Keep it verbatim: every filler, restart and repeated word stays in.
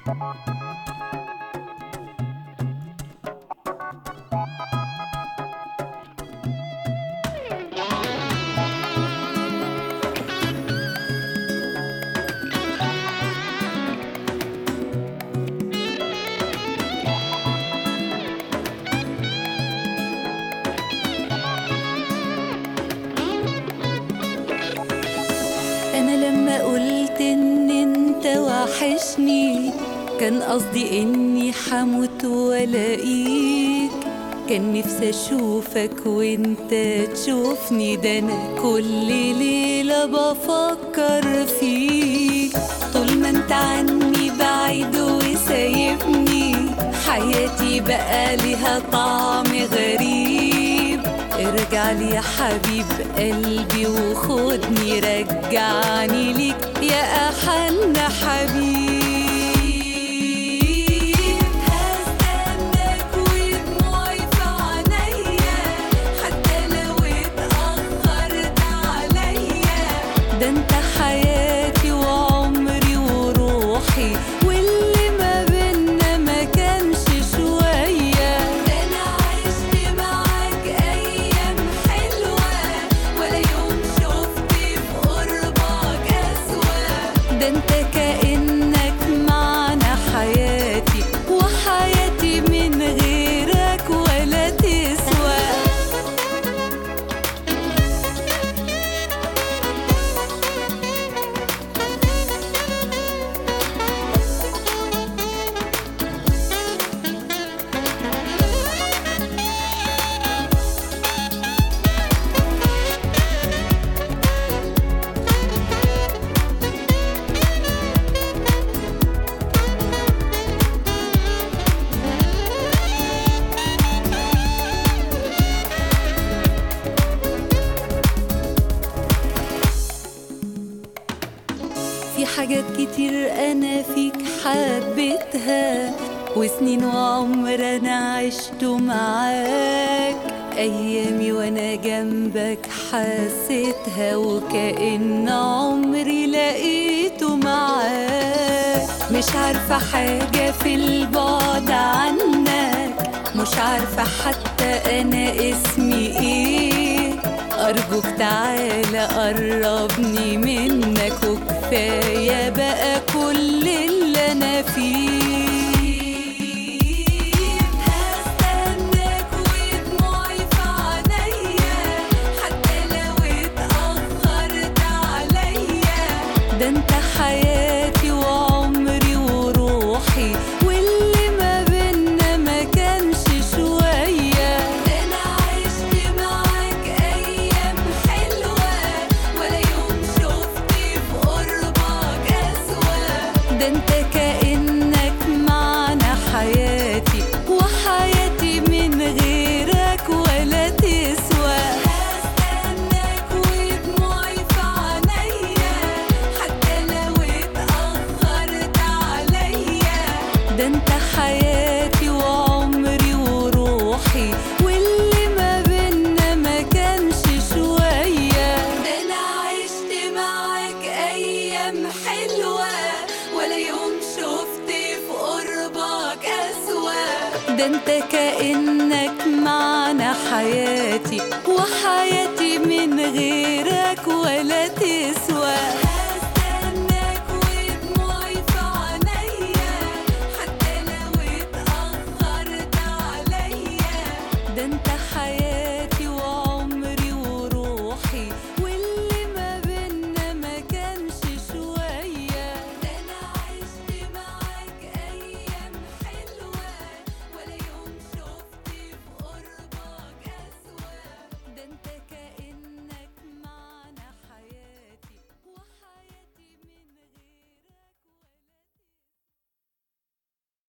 أنا لما قلت إن أنت وحشني كان قصدي إني حموت ولاقيك. كان نفسي أشوفك وأنت تشوفني، ده أنا كل ليلة بفكر فيك. طول ما أنت عني بعيد وسايبني حياتي بقى ليها طعم غريب. ارجع لي يا حبيب قلبي وخدني رجعني ليك يا أحن حبيب. هستناك ودموعي في عينيا حتى لو اتأخرت عليا. ده انت حياتي وعمري وروحي واللي ما بينا ما كانش شوية. ده انا عشت معاك ايام حلوة ولا يوم شفت في قربك اسوأ. ده انت كأنك معنى حياتي وحياتي من غيرك ولا تسوى. في حاجات كتير أنا فيك حبيتها وسنين وعمر أنا عشته معاك. أيامي وأنا جنبك حسيتها وكأن عمري لقيته معاك. مش عارفة حاجة في البعد عنك، مش عارفة حتى أنا اسمي إيه. أرجوك تعالى قربني منك وكفاية بقى كل اللي أنا فيه. هستناك ودموعي في عينيا حتى لو اتأخرت عليا. ده انت حياتي وعمري وروحي واللي ما بينا ما كانش شوية. ده انا عشت معاك ايام حلوة ولا يوم شفت في قربك اسوأ. ده انت كأنك معنى حياتي وحياتي من غيرك ولا تسوى. هستناك ودموعي في عينيا حتى لو اتأخرت عليا. ده انت حياتي وعمري وروحي واللي ما بينا ما كانش شوية. ده انا عشت معاك ايام حلوة ولا يوم شفت في قربك اسوأ. ده انت كأنك معنى حياتي وحياتي من غيرك ولا تسوى.